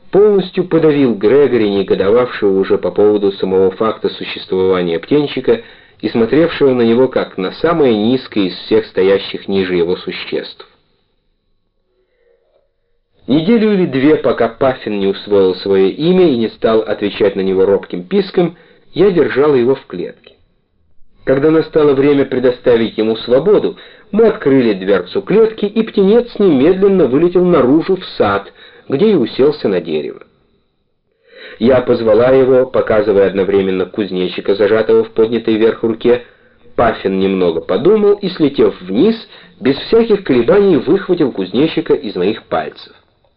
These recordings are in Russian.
полностью подавил Грегори, негодовавшего уже по поводу самого факта существования птенчика и смотревшего на него как на самое низкое из всех стоящих ниже его существ. Неделю или две, пока Паффин не усвоил свое имя и не стал отвечать на него робким писком, я держал его в клетке. Когда настало время предоставить ему свободу, мы открыли дверцу клетки, и птенец немедленно вылетел наружу в сад, где и уселся на дерево. Я позвала его, показывая одновременно кузнечика, зажатого в поднятой вверх руке. Паффин немного подумал и, слетев вниз, без всяких колебаний выхватил кузнечика из моих пальцев.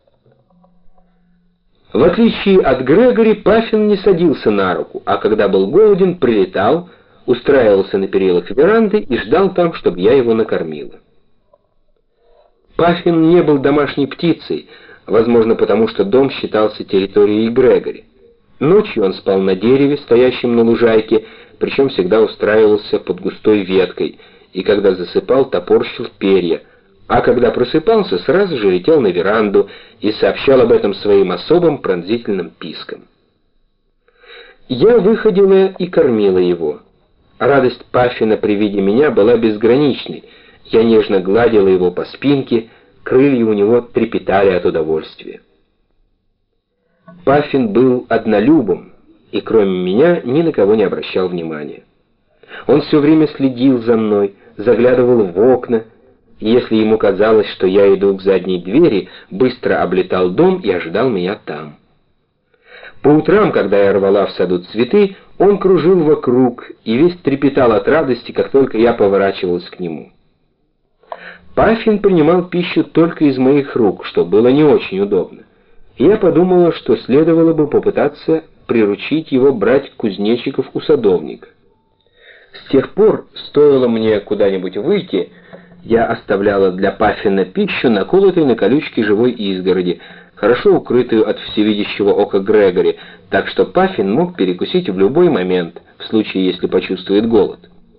В отличие от Грегори, Паффин не садился на руку, а когда был голоден, прилетал, устраивался на перилах веранды и ждал там, чтобы я его накормила. Паффин не был домашней птицей, возможно, потому что дом считался территорией Грегори. Ночью он спал на дереве, стоящем на лужайке, причем всегда устраивался под густой веткой, и когда засыпал, топорщил перья, а когда просыпался, сразу же летел на веранду и сообщал об этом своим особым пронзительным писком. Я выходила и кормила его. Радость Паффина при виде меня была безграничной. Я нежно гладила его по спинке, крылья у него трепетали от удовольствия. Паффин был однолюбом и, кроме меня, ни на кого не обращал внимания. Он все время следил за мной, заглядывал в окна, и если ему казалось, что я иду к задней двери, быстро облетал дом и ожидал меня там. По утрам, когда я рвала в саду цветы, он кружил вокруг и весь трепетал от радости, как только я поворачивалась к нему. Паффин принимал пищу только из моих рук, что было не очень удобно. Я подумала, что следовало бы попытаться приручить его брать кузнечиков у садовника. С тех пор, стоило мне куда-нибудь выйти, я оставляла для Паффина пищу, наколотой на колючке живой изгороди, хорошо укрытую от всевидящего ока Грегори, так что Паффин мог перекусить в любой момент, в случае, если почувствует голод.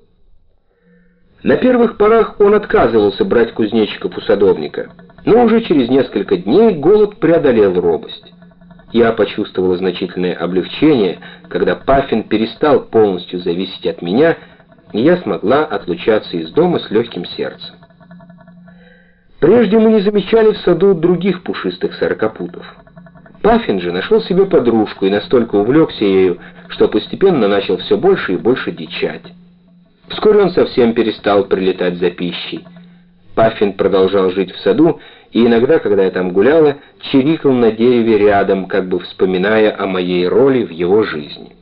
На первых порах он отказывался брать кузнечиков у садовника, но уже через несколько дней голод преодолел робость. Я почувствовала значительное облегчение, когда Паффин перестал полностью зависеть от меня, и я смогла отлучаться из дома с легким сердцем. Прежде мы не замечали в саду других пушистых сорокопутов. Паффин же нашел себе подружку и настолько увлекся ею, что постепенно начал все больше и больше дичать. Вскоре он совсем перестал прилетать за пищей. Паффин продолжал жить в саду, и иногда, когда я там гуляла, чирикал на дереве рядом, как бы вспоминая о моей роли в его жизни.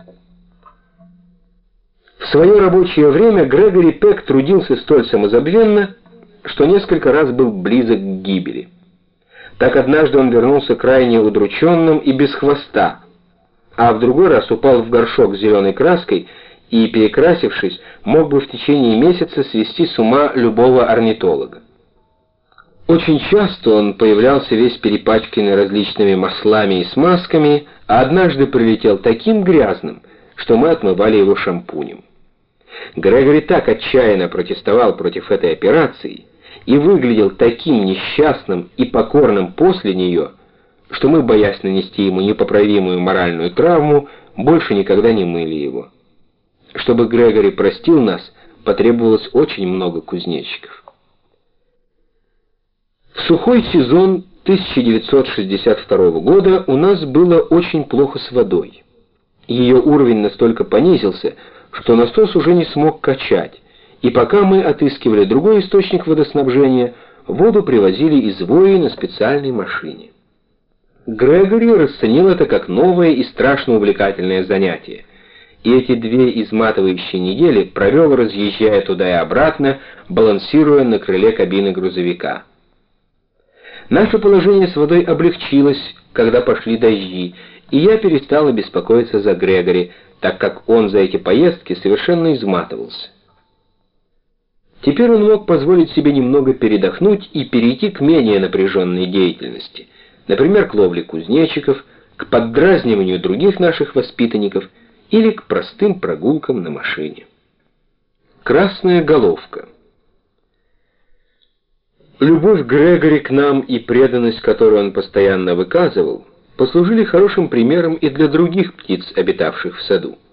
В свое рабочее время Грегори Пек трудился столь самозабвенно, что несколько раз был близок к гибели. Так однажды он вернулся крайне удрученным и без хвоста, а в другой раз упал в горшок с зеленой краской и, перекрасившись, мог бы в течение месяца свести с ума любого орнитолога. Очень часто он появлялся весь перепачканный различными маслами и смазками, а однажды прилетел таким грязным, что мы отмывали его шампунем. Грегори так отчаянно протестовал против этой операции и выглядел таким несчастным и покорным после нее, что мы, боясь нанести ему непоправимую моральную травму, больше никогда не мыли его. Чтобы Грегори простил нас, потребовалось очень много кузнечиков. В сухой сезон 1962 года у нас было очень плохо с водой. Ее уровень настолько понизился, что насос уже не смог качать, и пока мы отыскивали другой источник водоснабжения, воду привозили из Вои на специальной машине. Грегори расценил это как новое и страшно увлекательное занятие, и эти 2 изматывающие недели провел, разъезжая туда и обратно, балансируя на крыле кабины грузовика. Наше положение с водой облегчилось, когда пошли дожди, и я перестала беспокоиться за Грегори, так как он за эти поездки совершенно изматывался. Теперь он мог позволить себе немного передохнуть и перейти к менее напряженной деятельности, например, к ловле кузнечиков, к поддразниванию других наших воспитанников или к простым прогулкам на машине. Красная головка. Любовь Грегори к нам и преданность, которую он постоянно выказывал, послужили хорошим примером и для других птиц, обитавших в саду.